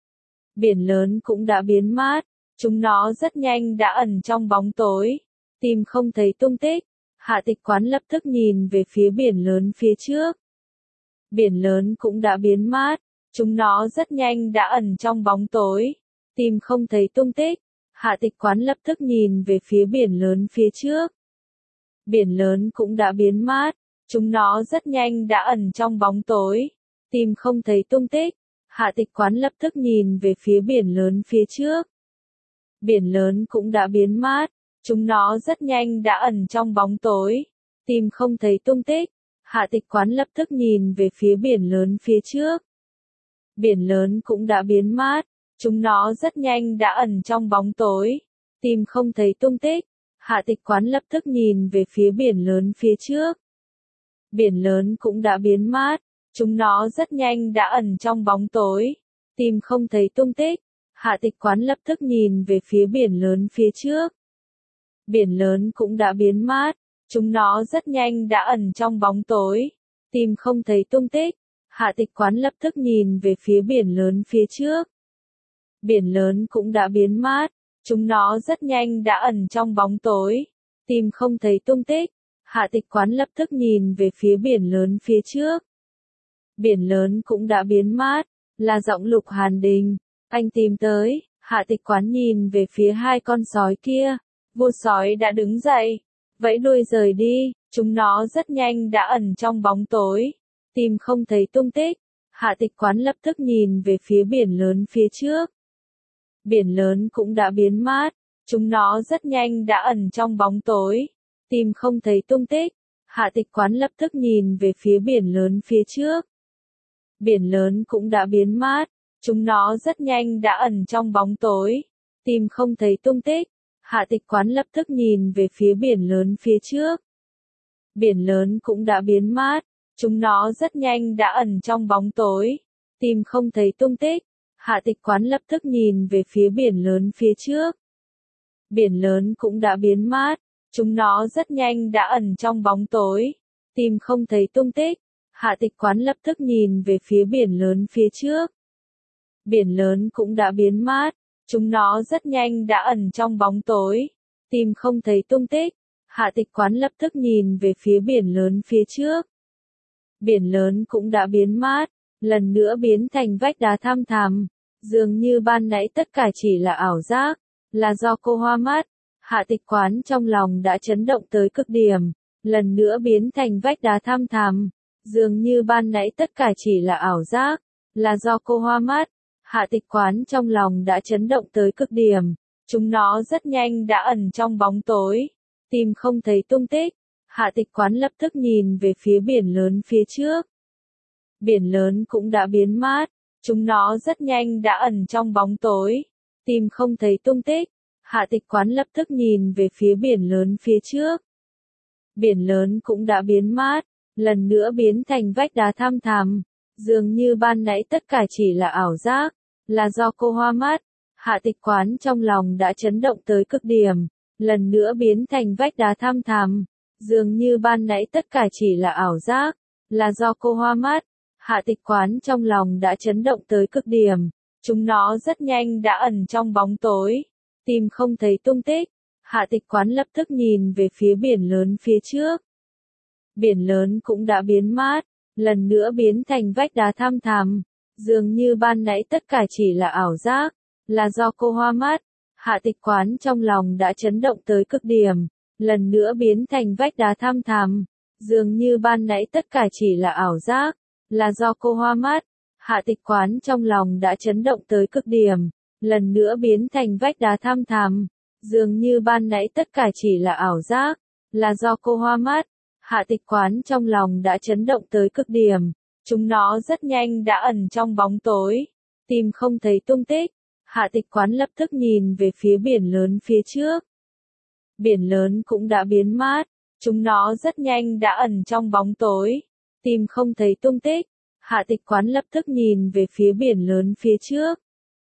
Biển lớn cũng đã biến mất, chúng nó rất nhanh đã ẩn trong bóng tối, tìm không thấy tung tích. Hạ tịch quán lập tức nhìn về phía biển lớn phía trước. Biển lớn cũng đã biến mất, chúng nó rất nhanh đã ẩn trong bóng tối, tìm không thấy tung tích. Hạ tịch quán lập tức nhìn về phía biển lớn phía trước. Biển lớn cũng đã biến mất, chúng nó rất nhanh đã ẩn trong bóng tối, tìm không thấy tung tích. Hạ tịch quán lập tức nhìn về phía biển lớn phía trước. Biển lớn cũng đã biến mất, chúng nó rất nhanh đã ẩn trong bóng tối, tìm không thấy tung tích. Hạ tịch quán lập tức nhìn về phía biển lớn phía trước. Biển lớn cũng đã biến mất, chúng nó rất nhanh đã ẩn trong bóng tối, tìm không thấy tung tích. Hạ tịch quán lập tức nhìn về phía biển lớn phía trước. Biển lớn cũng đã biến mất, chúng nó rất nhanh đã ẩn trong bóng tối, tìm không thấy tung tích. Hạ tịch quán lập tức nhìn về phía biển lớn phía trước. Biển lớn cũng đã biến mất, chúng nó rất nhanh đã ẩn trong bóng tối, tìm không thấy tung tích. Hạ tịch quán lập tức nhìn về phía biển lớn phía trước. Biển lớn cũng đã biến mất, chúng nó rất nhanh đã ẩn trong bóng tối, tìm không thấy tung tích. Hạ tịch quán lập tức nhìn về phía biển lớn phía trước. Biển lớn cũng đã biến mất, là giọng Lục Hàn Đình. Anh tìm tới. Hạ tịch quán nhìn về phía hai con sói kia. Vua sói đã đứng dậy, vẫy đuôi rời đi, chúng nó rất nhanh đã ẩn trong bóng tối, tìm không thấy tung tích. Hạ tịch quán lập tức nhìn về phía biển lớn phía trước. Biển lớn cũng đã biến mất, chúng nó rất nhanh đã ẩn trong bóng tối, tìm không thấy tung tích. Hạ tịch quán lập tức nhìn về phía biển lớn phía trước. Biển lớn cũng đã biến mất, chúng nó rất nhanh đã ẩn trong bóng tối, tìm không thấy tung tích. Hạ tịch quán lập tức nhìn về phía biển lớn phía trước. Biển lớn cũng đã biến mất. Chúng nó rất nhanh đã ẩn trong bóng tối. Tìm không thấy tung tích. Hạ Tịch Quán lập tức nhìn về phía biển lớn phía trước. Biển lớn cũng đã biến mất. Chúng nó rất nhanh đã ẩn trong bóng tối. Tìm không thấy tung tích. Hạ Tịch Quán lập tức nhìn về phía biển lớn phía trước. Biển lớn cũng đã biến mất. Chúng nó rất nhanh đã ẩn trong bóng tối. Tìm không thấy tung tích. Hạ Tịch Quán lập tức nhìn về phía biển lớn phía trước. Biển lớn cũng đã biến mất. Lần nữa biến thành vách đá thăm thẳm. Dường như ban nãy tất cả chỉ là ảo giác. Là do cô hoa mắt. Hạ Tịch Quán trong lòng đã chấn động tới cực điểm. Lần nữa biến thành vách đá thăm thẳm. Dường như ban nãy tất cả chỉ là ảo giác. Là do cô hoa mắt. Hạ Tịch Quán trong lòng đã chấn động tới cực điểm. Chúng nó rất nhanh đã ẩn trong bóng tối. Tìm không thấy tung tích. Hạ Tịch Quán lập tức nhìn về phía biển lớn phía trước. Biển lớn cũng đã biến mất. Chúng nó rất nhanh đã ẩn trong bóng tối. Tìm không thấy tung tích. Hạ Tịch Quán lập tức nhìn về phía biển lớn phía trước. Biển lớn cũng đã biến mất. Lần nữa biến thành vách đá thăm thẳm. Dường như ban nãy tất cả chỉ là ảo giác. Là do cô hoa mắt. Hạ Tịch Quán trong lòng đã chấn động tới cực điểm. Lần nữa biến thành vách đá thăm thẳm. Dường như ban nãy tất cả chỉ là ảo giác. Là do cô hoa mắt. Hạ Tịch Quán trong lòng đã chấn động tới cực điểm. Chúng nó rất nhanh đã ẩn trong bóng tối. Tìm không thấy tung tích. Hạ Tịch Quán lập tức nhìn về phía biển lớn phía trước. Biển lớn cũng đã biến mất. Lần nữa biến thành vách đá thăm thẳm. Dường như ban nãy tất cả chỉ là ảo giác. Là do cô hoa mắt. Hạ Tịch Quán trong lòng đã chấn động tới cực điểm. Lần nữa biến thành vách đá thăm thẳm. Dường như ban nãy tất cả chỉ là ảo giác. Là do cô hoa mắt. Hạ Tịch Quán trong lòng đã chấn động tới cực điểm. Lần nữa biến thành vách đá thăm thẳm. Dường như ban nãy tất cả chỉ là ảo giác. Là do cô hoa mắt. Hạ Tịch Quán trong lòng đã chấn động tới cực điểm. Chúng nó rất nhanh đã ẩn trong bóng tối. Tìm không thấy tung tích. Hạ Tịch Quán lập tức nhìn về phía biển lớn phía trước. Biển lớn cũng đã biến mất. Chúng nó rất nhanh đã ẩn trong bóng tối. Tìm không thấy tung tích. Hạ Tịch Quán lập tức nhìn về phía biển lớn phía trước.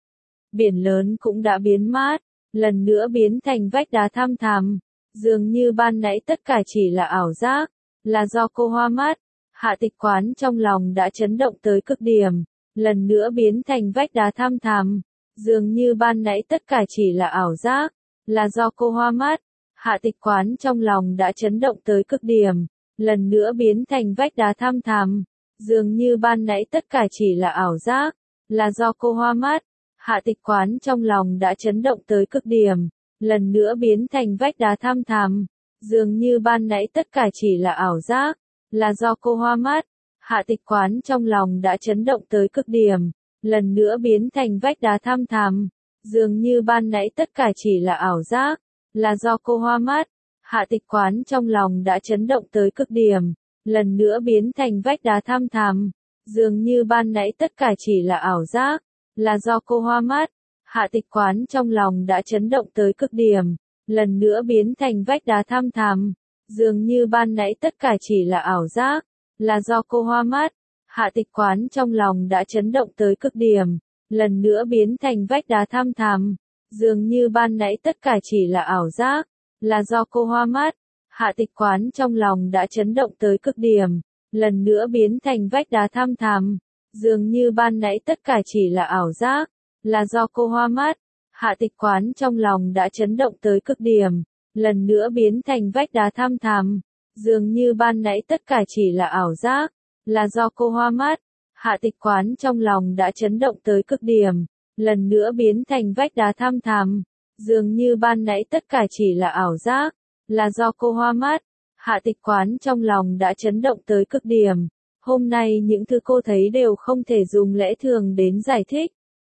Biển lớn cũng đã biến mất. Lần nữa biến thành vách đá thăm thẳm. Dường như ban nãy tất cả chỉ là ảo giác. Là do cô hoa mắt. Hạ Tịch Quán trong lòng đã chấn động tới cực điểm. Lần nữa biến thành vách đá thăm thẳm. Dường như ban nãy tất cả chỉ là ảo giác. Là do cô hoa mắt. Hạ Tịch Quán trong lòng đã chấn động tới cực điểm. Lần nữa biến thành vách đá thăm thẳm. Dường như ban nãy tất cả chỉ là ảo giác. Là do cô hoa mắt. Hạ Tịch Quán trong lòng đã chấn động tới cực điểm. Lần nữa biến thành vách đá thăm thẳm. Dường như ban nãy tất cả chỉ là ảo giác. Là do cô hoa mắt. Hạ Tịch Quán trong lòng đã chấn động tới cực điểm. Lần nữa biến thành vách đá thăm thẳm. Dường như ban nãy tất cả chỉ là ảo giác. Là do cô hoa mắt. Hạ Tịch Quán trong lòng đã chấn động tới cực điểm. Lần nữa biến thành vách đá thăm thẳm. Dường như ban nãy tất cả chỉ là ảo giác. Là do cô hoa mắt. Hạ Tịch Quán trong lòng đã chấn động tới cực điểm. Lần nữa biến thành vách đá thăm thẳm. Dường như ban nãy tất cả chỉ là ảo giác. Là do cô hoa mắt. Hạ Tịch Quán trong lòng đã chấn động tới cực điểm. Lần nữa biến thành vách đá thăm thẳm. Dường như ban nãy tất cả chỉ là ảo giác. Là do cô hoa mắt. Hạ Tịch Quán trong lòng đã chấn động tới cực điểm. Lần nữa biến thành vách đá thăm thẳm. Dường như ban nãy tất cả chỉ là ảo giác. Là do cô hoa mắt. Hạ Tịch Quán trong lòng đã chấn động tới cực điểm. Lần nữa biến thành vách đá thăm thẳm. Dường như ban nãy tất cả chỉ là ảo giác. Là do cô hoa mắt. Hạ Tịch Quán trong lòng đã chấn động tới cực điểm. Lần nữa biến thành vách đá thăm thẳm. Dường như ban nãy tất cả chỉ là ảo giác. Là do cô hoa mắt. Hạ Tịch Quán trong lòng đã chấn động tới cực điểm. Hôm nay những thứ cô thấy đều không thể dùng lẽ thường đến giải thích.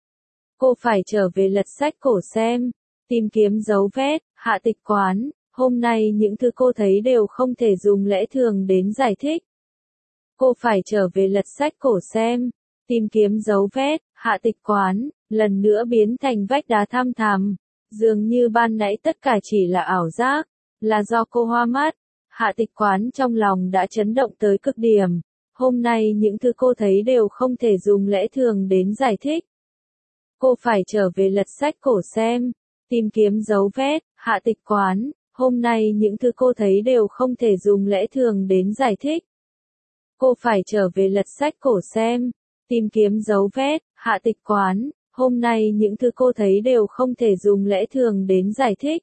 Cô phải trở về lật sách cổ xem. Tìm kiếm dấu vết. Hạ Tịch Quán. Hôm nay những thứ cô thấy đều không thể dùng lẽ thường đến giải thích. Cô phải trở về lật sách cổ xem. Tìm kiếm dấu vết. Hạ Tịch Quán. Lần nữa biến thành vách đá thăm thẳm. Dường như ban nãy tất cả chỉ là ảo giác. Là do cô hoa mắt. Hạ Tịch Quán trong lòng đã chấn động tới cực điểm. Hôm nay những thứ cô thấy đều không thể dùng lẽ thường đến giải thích. Cô phải trở về lật sách cổ xem, tìm kiếm dấu vết. Hạ Tịch Quán, hôm nay những thứ cô thấy đều không thể dùng lẽ thường đến giải thích. Cô phải trở về lật sách cổ xem, tìm kiếm dấu vết. Hạ Tịch Quán, hôm nay những thứ cô thấy đều không thể dùng lẽ thường đến giải thích.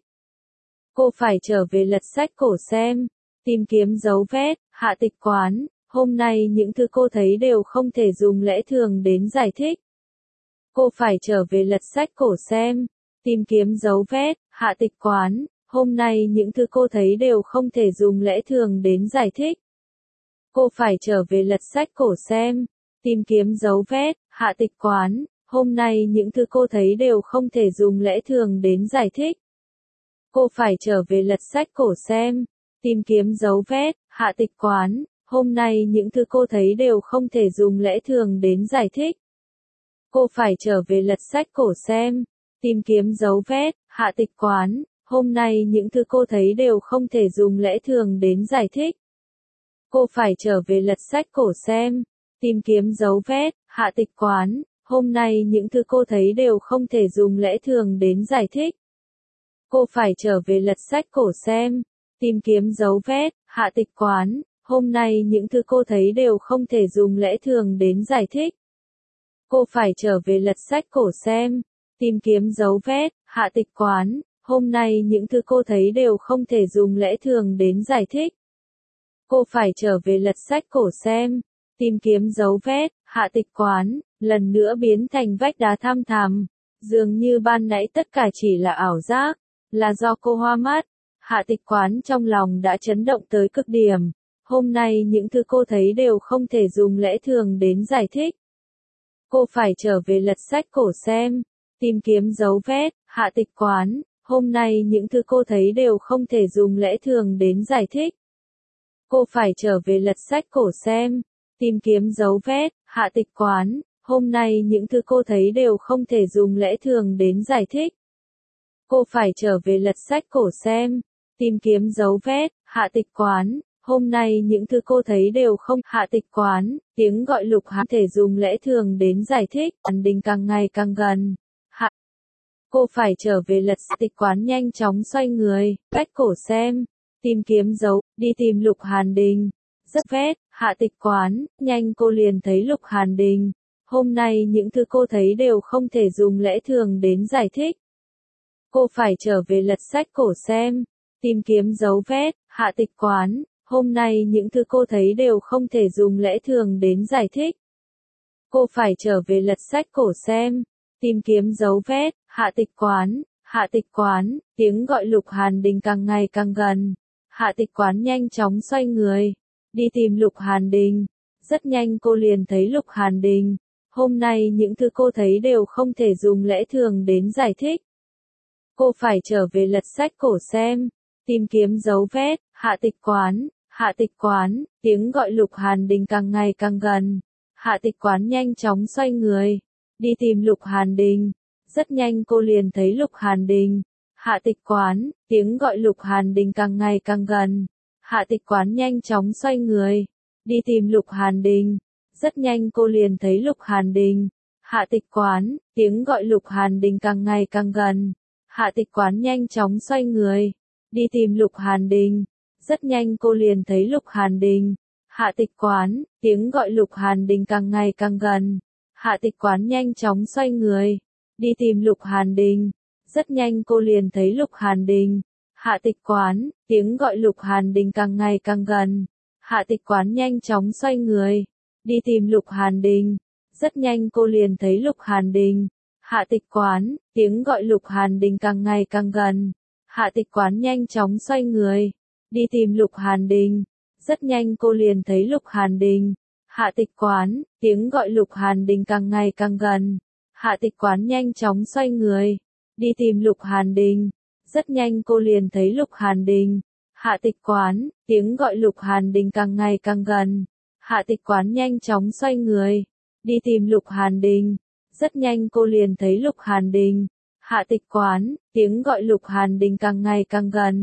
Cô phải trở về lật sách cổ xem, tìm kiếm dấu vết. Hạ Tịch Quán, hôm nay những thứ cô thấy đều không thể dùng lẽ thường đến giải thích. Cô phải trở về lật sách cổ xem, tìm kiếm dấu vết. Hạ Tịch Quán, hôm nay những thứ cô thấy đều không thể dùng lẽ thường đến giải thích. Cô phải trở về lật sách cổ xem, tìm kiếm dấu vết. Hạ Tịch Quán, hôm nay những thứ cô thấy đều không thể dùng lẽ thường đến giải thích. Cô phải trở về lật sách cổ xem, tìm kiếm dấu vết. Hạ Tịch Quán, hôm nay những thứ cô thấy đều không thể dùng lẽ thường đến giải thích. Cô phải trở về lật sách cổ xem, tìm kiếm dấu vết. Hạ Tịch Quán, hôm nay những thứ cô thấy đều không thể dùng lẽ thường đến giải thích. Cô phải trở về lật sách cổ xem, tìm kiếm dấu vết. Hạ Tịch Quán, hôm nay những thứ cô thấy đều không thể dùng lẽ thường đến giải thích. Cô phải trở về lật sách cổ xem, tìm kiếm dấu vết. Hạ Tịch Quán, hôm nay những thứ cô thấy đều không thể dùng lẽ thường đến giải thích. Cô phải trở về lật sách cổ xem, tìm kiếm dấu vết. Hạ Tịch Quán, hôm nay những thứ cô thấy đều không thể dùng lẽ thường đến giải thích. Cô phải trở về lật sách cổ xem, tìm kiếm dấu vết. Hạ Tịch Quán, lần nữa biến thành vách đá thăm thẳm. Dường như ban nãy tất cả chỉ là ảo giác, là do cô hoa mắt. Hạ Tịch Quán trong lòng đã chấn động tới cực điểm. Hôm nay những thứ cô thấy đều không thể dùng lẽ thường đến giải thích. Cô phải trở về lật sách cổ xem, tìm kiếm dấu vết. Hạ Tịch Quán, hôm nay những thứ cô thấy đều không thể dùng lẽ thường đến giải thích. Cô phải trở về lật sách cổ xem, tìm kiếm dấu vết. Hạ Tịch Quán, hôm nay những thứ cô thấy đều không thể dùng lẽ thường đến giải thích. Cô phải trở về lật sách cổ xem, tìm kiếm dấu vết. Hạ Tịch Quán, hôm nay những thứ cô thấy đều không. Hạ Tịch Quán, tiếng gọi Lục Hàn thể dùng lẽ thường đến giải thích. Hàn Đình càng ngày càng gần. Hạ, cô phải trở về lật. Tịch Quán nhanh chóng xoay người, cách cổ xem, tìm kiếm dấu, đi tìm Lục Hàn Đình. Rất vết. Hạ Tịch Quán, nhanh cô liền thấy Lục Hàn Đình. Hôm nay những thứ cô thấy đều không thể dùng lẽ thường đến giải thích. Cô phải trở về lật sách cổ xem, tìm kiếm dấu vết. Hạ Tịch Quán, hôm nay những thứ cô thấy đều không thể dùng lẽ thường đến giải thích. Cô phải trở về lật sách cổ xem, tìm kiếm dấu vết. Hạ Tịch Quán, Hạ Tịch Quán, tiếng gọi Lục Hàn Đình càng ngày càng gần. Hạ Tịch Quán nhanh chóng xoay người, đi tìm Lục Hàn Đình. Rất nhanh cô liền thấy Lục Hàn Đình. Hôm nay những thứ cô thấy đều không thể dùng lẽ thường đến giải thích. Cô phải trở về lật sách cổ xem, tìm kiếm dấu vết. Hạ Tịch Quán, Hạ Tịch Quán, tiếng gọi Lục Hàn Đình càng ngày càng gần. Hạ Tịch Quán nhanh chóng xoay người, đi tìm Lục Hàn Đình. Rất nhanh cô liền thấy Lục Hàn Đình. Hạ Tịch Quán, tiếng gọi Lục Hàn Đình càng ngày càng gần. Hạ Tịch Quán nhanh chóng xoay người, đi tìm Lục Hàn Đình. Rất nhanh cô liền thấy Lục Hàn Đình. Hạ Tịch Quán, tiếng gọi Lục Hàn Đình càng ngày càng gần. Hạ Tịch Quán nhanh chóng xoay người, đi tìm Lục Hàn Đình. Rất nhanh cô liền thấy Lục Hàn Đình. Hạ Tịch Quán, tiếng gọi Lục Hàn Đình càng ngày càng gần. Hạ Tịch Quán nhanh chóng xoay người, đi tìm Lục Hàn Đình. Rất nhanh cô liền thấy Lục Hàn Đình. Hạ Tịch Quán, tiếng gọi Lục Hàn Đình càng ngày càng gần. Hạ Tịch Quán nhanh chóng xoay người, đi tìm Lục Hàn Đình. Rất nhanh cô liền thấy Lục Hàn Đình. Hạ Tịch Quán, tiếng gọi Lục Hàn Đình càng ngày càng gần. Hạ Tịch Quán nhanh chóng xoay người, đi tìm Lục Hàn Đình. Rất nhanh cô liền thấy Lục Hàn Đình. Hạ Tịch Quán, tiếng gọi Lục Hàn Đình càng ngày càng gần. Hạ Tịch Quán nhanh chóng xoay người, đi tìm Lục Hàn Đình. Rất nhanh cô liền thấy Lục Hàn Đình. Hạ Tịch Quán, tiếng gọi Lục Hàn Đình càng ngày càng gần. Hạ Tịch Quán nhanh chóng xoay người, đi tìm Lục Hàn Đình. Rất nhanh cô liền thấy Lục Hàn Đình. Hạ Tịch Quán, tiếng gọi Lục Hàn Đình càng ngày càng gần.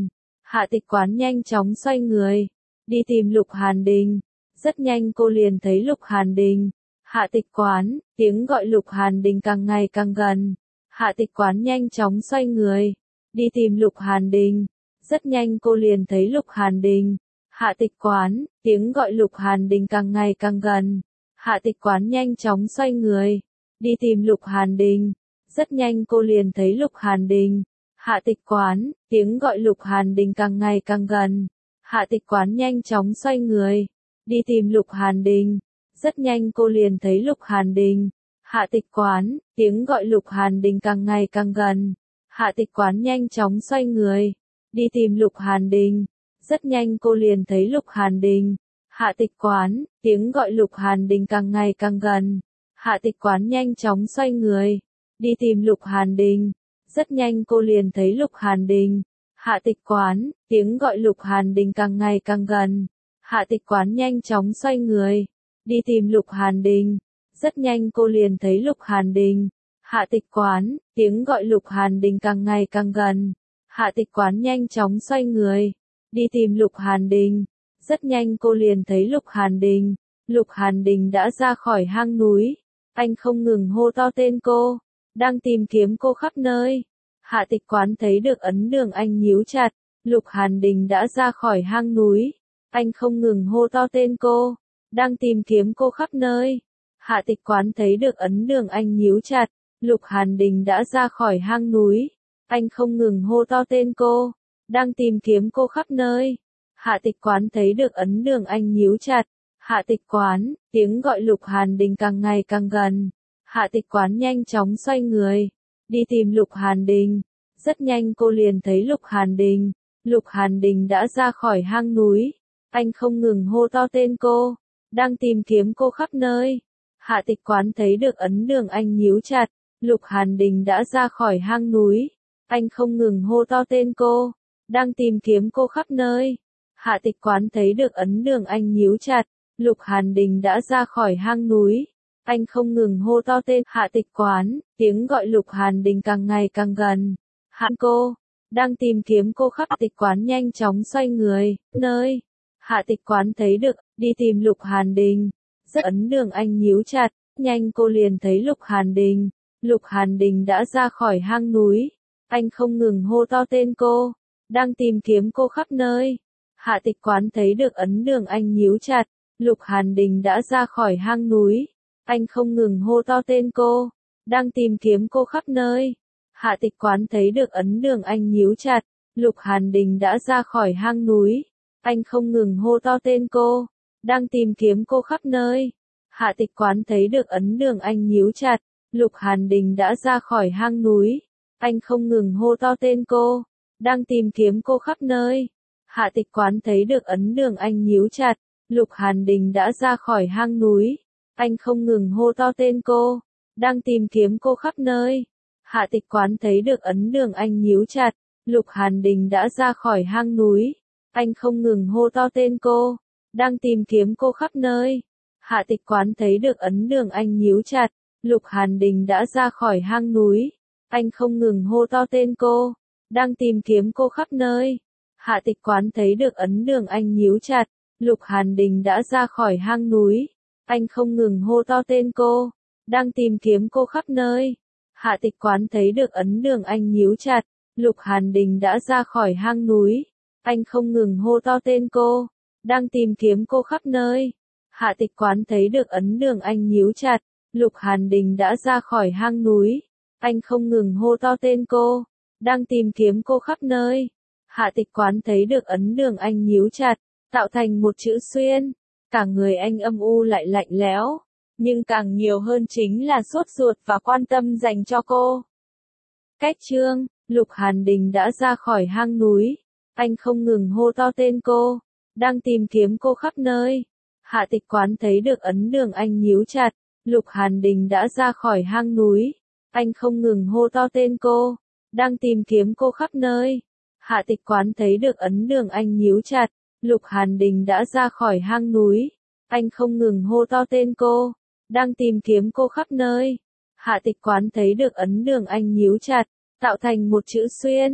Hạ tịch quán nhanh chóng xoay người, đi tìm Lục Hàn Đình. Rất nhanh cô liền thấy Lục Hàn Đình. Hạ tịch quán, tiếng gọi Lục Hàn Đình càng ngày càng gần. Hạ tịch quán nhanh chóng xoay người, đi tìm Lục Hàn Đình. Rất nhanh cô liền thấy Lục Hàn Đình. Hạ tịch quán, tiếng gọi Lục Hàn Đình càng ngày càng gần. Hạ tịch quán nhanh chóng xoay người, đi tìm Lục Hàn Đình. Rất nhanh cô liền thấy Lục Hàn Đình. Hạ tịch quán, tiếng gọi Lục Hàn Đình càng ngày càng gần. Hạ tịch quán nhanh chóng xoay người, đi tìm Lục Hàn Đình. Rất nhanh cô liền thấy Lục Hàn Đình. Hạ tịch quán, tiếng gọi Lục Hàn Đình càng ngày càng gần. Hạ tịch quán nhanh chóng xoay người, đi tìm Lục Hàn Đình. Rất nhanh cô liền thấy Lục Hàn Đình. Hạ tịch quán, tiếng gọi Lục Hàn Đình càng ngày càng gần. Hạ tịch quán nhanh chóng xoay người, đi tìm Lục Hàn Đình. Rất nhanh cô liền thấy Lục Hàn Đình. Hạ tịch quán, tiếng gọi Lục Hàn Đình càng ngày càng gần. Hạ tịch quán nhanh chóng xoay người, đi tìm Lục Hàn Đình. Rất nhanh cô liền thấy Lục Hàn Đình. Hạ tịch quán, tiếng gọi Lục Hàn Đình càng ngày càng gần. Hạ tịch quán nhanh chóng xoay người, đi tìm Lục Hàn Đình. Rất nhanh cô liền thấy Lục Hàn Đình. Lục Hàn Đình đã ra khỏi hang núi. Anh không ngừng hô to tên cô, đang tìm kiếm cô khắp nơi. Hạ tịch quán thấy được ấn đường anh nhíu chặt. Lục Hàn Đình đã ra khỏi hang núi. Anh không ngừng hô to tên cô, đang tìm kiếm cô khắp nơi. Hạ tịch quán thấy được ấn đường anh nhíu chặt. Lục Hàn Đình đã ra khỏi hang núi. Anh không ngừng hô to tên cô, đang tìm kiếm cô khắp nơi. Hạ tịch quán thấy được ấn đường anh nhíu chặt. Hạ tịch quán, tiếng gọi Lục Hàn Đình càng ngày càng gần. Hạ tịch quán nhanh chóng xoay người, đi tìm Lục Hàn Đình. Rất nhanh cô liền thấy Lục Hàn Đình. Lục Hàn Đình đã ra khỏi hang núi. Anh không ngừng hô to tên cô, đang tìm kiếm cô khắp nơi. Hạ tịch quán thấy được ấn đường anh nhíu chặt. Lục Hàn Đình đã ra khỏi hang núi. Anh không ngừng hô to tên cô, đang tìm kiếm cô khắp nơi. Hạ tịch quán thấy được ấn đường anh nhíu chặt. Lục Hàn Đình đã ra khỏi hang núi. Anh không ngừng hô to tên Hạ tịch quán, tiếng gọi Lục Hàn Đình càng ngày càng gần. Hạ cô, đang tìm kiếm cô khắp. Hạ tịch quán nhanh chóng xoay người, nơi. Hạ tịch quán thấy được, đi tìm Lục Hàn Đình. Rất ấn đường anh nhíu chặt, nhanh cô liền thấy Lục Hàn Đình. Lục Hàn Đình đã ra khỏi hang núi. Anh không ngừng hô to tên cô, đang tìm kiếm cô khắp nơi. Hạ tịch quán thấy được ấn đường anh nhíu chặt. Lục Hàn Đình đã ra khỏi hang núi. Anh không ngừng hô to tên cô, đang tìm kiếm cô khắp nơi. Hạ tịch quán thấy được ấn đường anh nhíu chặt. Lục Hàn Đình đã ra khỏi hang núi. Anh không ngừng hô to tên cô, đang tìm kiếm cô khắp nơi. Hạ tịch quán thấy được ấn đường anh nhíu chặt. Lục Hàn Đình đã ra khỏi hang núi. Anh không ngừng hô to tên cô, đang tìm kiếm cô khắp nơi. Hạ tịch quán thấy được ấn đường anh nhíu chặt. Lục Hàn Đình đã ra khỏi hang núi. Anh không ngừng hô to tên cô, đang tìm kiếm cô khắp nơi. Hạ tịch quán thấy được ấn đường anh nhíu chặt. Lục Hàn Đình đã ra khỏi hang núi. Anh không ngừng hô to tên cô, đang tìm kiếm cô khắp nơi. Hạ tịch quán thấy được ấn đường anh nhíu chặt. Lục Hàn Đình đã ra khỏi hang núi. Anh không ngừng hô to tên cô, đang tìm kiếm cô khắp nơi. Hạ tịch quán thấy được ấn đường anh nhíu chặt. Lục Hàn Đình đã ra khỏi hang núi. Anh không ngừng hô to tên cô, đang tìm kiếm cô khắp nơi. Hạ tịch quán thấy được ấn đường anh nhíu chặt. Lục Hàn Đình đã ra khỏi hang núi. Anh không ngừng hô to tên cô, đang tìm kiếm cô khắp nơi. Hạ tịch quán thấy được ấn đường anh nhíu chặt. Lục Hàn Đình đã ra khỏi hang núi. Anh không ngừng hô to tên cô, đang tìm kiếm cô khắp nơi. Hạ tịch quán thấy được ấn đường anh nhíu chặt, tạo thành một chữ xuyên. Cả người anh âm u lại lạnh lẽo, nhưng càng nhiều hơn chính là sốt ruột và quan tâm dành cho cô. Cách chương, Lục Hàn Đình đã ra khỏi hang núi. Anh không ngừng hô to tên cô, đang tìm kiếm cô khắp nơi. Hạ tịch quán thấy được ấn đường anh nhíu chặt. Lục Hàn Đình đã ra khỏi hang núi. Anh không ngừng hô to tên cô, đang tìm kiếm cô khắp nơi. Hạ tịch quán thấy được ấn đường anh nhíu chặt. Lục Hàn Đình đã ra khỏi hang núi. Anh không ngừng hô to tên cô, đang tìm kiếm cô khắp nơi. Hạ tịch quán thấy được ấn đường anh nhíu chặt, tạo thành một chữ xuyên.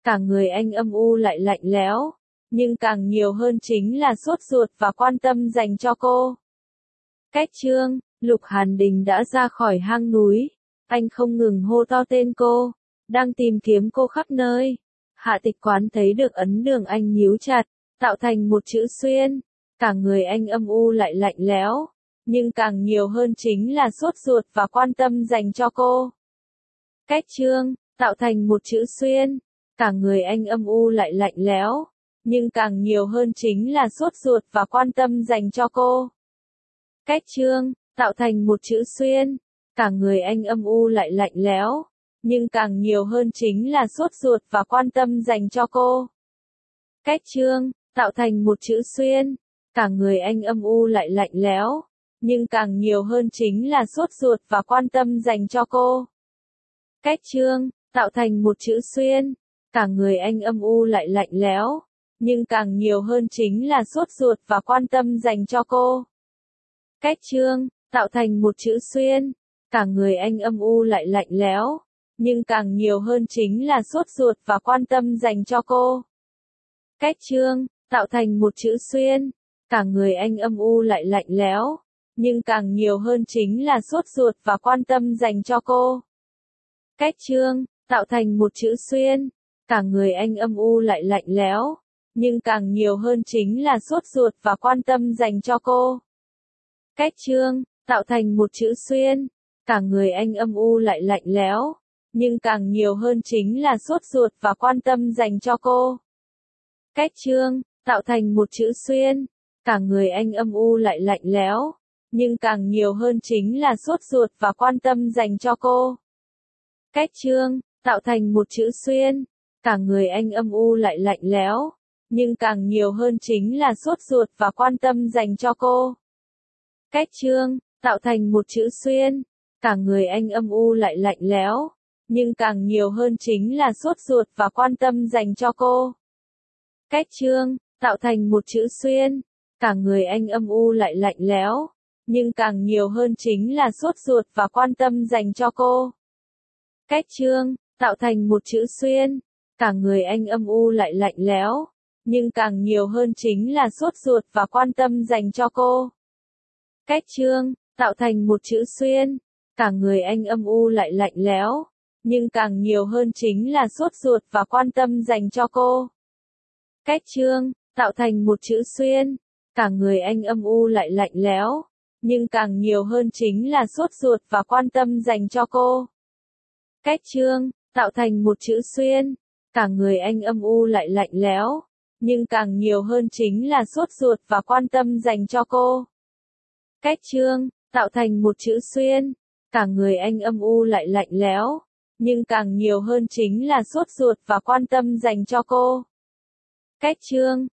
Cả người anh âm u lại lạnh lẽo, nhưng càng nhiều hơn chính là sốt ruột và quan tâm dành cho cô. Cách Trương, Lục Hàn Đình đã ra khỏi hang núi, anh không ngừng hô to tên cô, đang tìm kiếm cô khắp nơi. Hạ Tịch Quán thấy được ấn đường anh nhíu chặt, tạo thành một chữ xuyên, cả người anh âm u lại lạnh lẽo, nhưng càng nhiều hơn chính là sốt ruột và quan tâm dành cho cô. Cách Trương, tạo thành một chữ xuyên, cả người anh âm u lại lạnh lẽo, nhưng càng nhiều hơn chính là sốt ruột và quan tâm dành cho cô. Cách Trương, tạo thành một chữ xuyên, cả người anh âm u lại lạnh lẽo, nhưng càng nhiều hơn chính là sốt ruột và quan tâm dành cho cô. Cách Trương, tạo thành một chữ xuyên, cả người anh âm u lại lạnh lẽo, nhưng càng nhiều hơn chính là sốt ruột và quan tâm dành cho cô. Cách Trương, tạo thành một chữ xuyên, cả người anh âm u lại lạnh lẽo, nhưng càng nhiều hơn chính là sốt ruột và quan tâm dành cho cô. Cách Trương, tạo thành một chữ xuyên, cả người anh âm u lại lạnh lẽo, nhưng càng nhiều hơn chính là sốt ruột và quan tâm dành cho cô. Cách Trương, tạo thành một chữ xuyên, cả người anh âm u lại lạnh lẽo, nhưng càng nhiều hơn chính là sốt ruột và quan tâm dành cho cô. Cách Trương, tạo thành một chữ xuyên, cả người anh âm u lại lạnh lẽo, nhưng càng nhiều hơn chính là sốt ruột và quan tâm dành cho cô. Cách Trương, tạo thành một chữ xuyên, cả người anh âm u lại lạnh lẽo, nhưng càng nhiều hơn chính là sốt ruột và quan tâm dành cho cô. Cách Trương, tạo thành một chữ xuyên, cả người anh âm u lại lạnh lẽo, nhưng càng nhiều hơn chính là sốt ruột và quan tâm dành cho cô. Cách Trương, tạo thành một chữ xuyên, cả người anh âm u lại lạnh lẽo, nhưng càng nhiều hơn chính là sốt ruột và quan tâm dành cho cô. Cách Trương, tạo thành một chữ xuyên, cả người anh âm u lại lạnh lẽo, nhưng càng nhiều hơn chính là sốt ruột và quan tâm dành cho cô. Cách Trương, tạo thành một chữ xuyên, cả người anh âm u lại lạnh lẽo, nhưng càng nhiều hơn chính là sốt ruột và quan tâm dành cho cô. Cách Trương, tạo thành một chữ xuyên, cả người anh âm u lại lạnh lẽo, nhưng càng nhiều hơn chính là sốt ruột và quan tâm dành cho cô. Cách Trương, tạo thành một chữ xuyên, cả người anh âm u lại lạnh lẽo, nhưng càng nhiều hơn chính là sốt ruột và quan tâm dành cho cô. Cách Trương, tạo thành một chữ xuyên, cả người anh âm u lại lạnh lẽo, nhưng càng nhiều hơn chính là sốt ruột và quan tâm dành cho cô. Cách Trương, tạo thành một chữ xuyên, cả người anh âm u lại lạnh lẽo, nhưng càng nhiều hơn chính là sốt ruột và quan tâm dành cho cô. Cách Trương, tạo thành một chữ xuyên, cả người anh âm u lại lạnh lẽo, nhưng càng nhiều hơn chính là sốt ruột và quan tâm dành cho cô. Cách Trương,